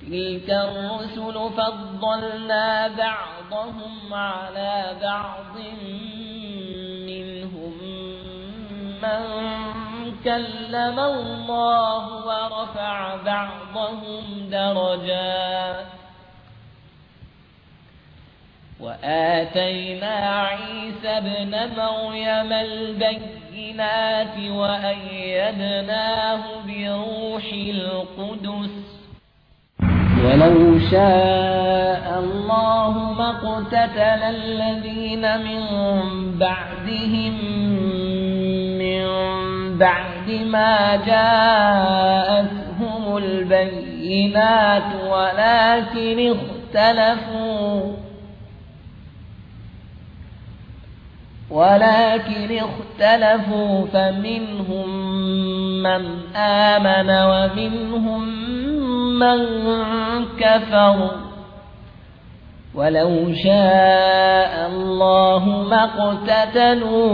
تلك الرسل فضلنا بعضهم على بعض منهم من كلم الله ورفع بعضهم درجات وآتينا عيسى ابن مريم البينات وأيدناه بروح القدس ولو شاء الله ما اقتتل الذين من بعدهم من بعد ما جاءتهم البينات ولكن اختلفوا فمنهم من آمن ومنهم من كفر ولو شاء الله ما اقتتلوا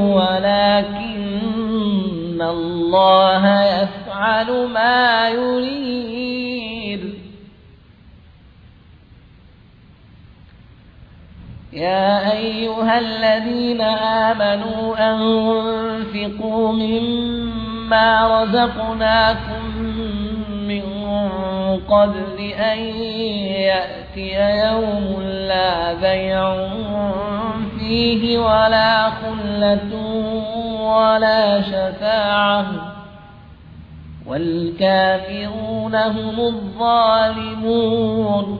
ولكن الله يفعل ما يريد يا أيها الذين آمنوا أنفقوا مما رزقناكم من قبل أن يأتي يوم لا بيع فيه ولا خلة ولا شفاعة والكافرون هم الظالمون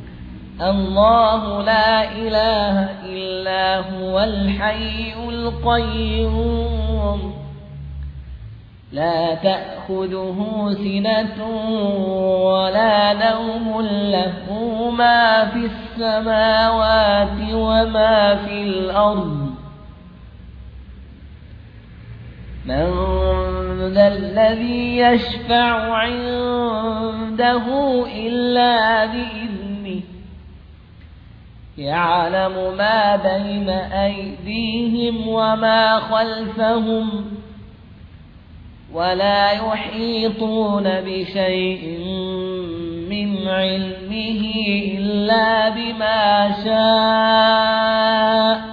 الله لا إله إلا هو الحي القيوم لا تأخذه سنة ولا نوم له ما في السماوات وما في الأرض من ذا الذي يشفع عنده إلا بإذنه يعلم ما بين أيديهم وما خلفهم ولا يحيطون بشيء من علمه إلا بما شاء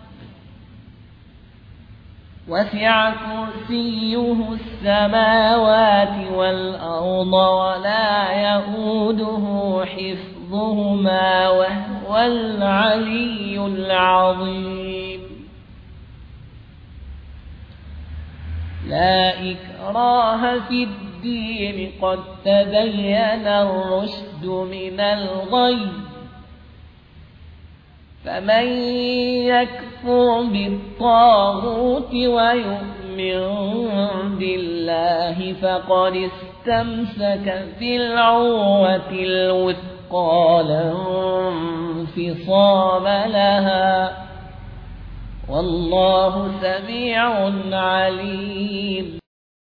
وسع كرسيه السماوات والأرض ولا يئوده حفظهما وهو العلي العظيم لا إكراه في الدين قد تبين الرشد من الغي فمن يكفر بالطاغوت ويؤمن بالله فقد استمسك بالعروة الوثقى لا انفصام لها والله سميع عليم.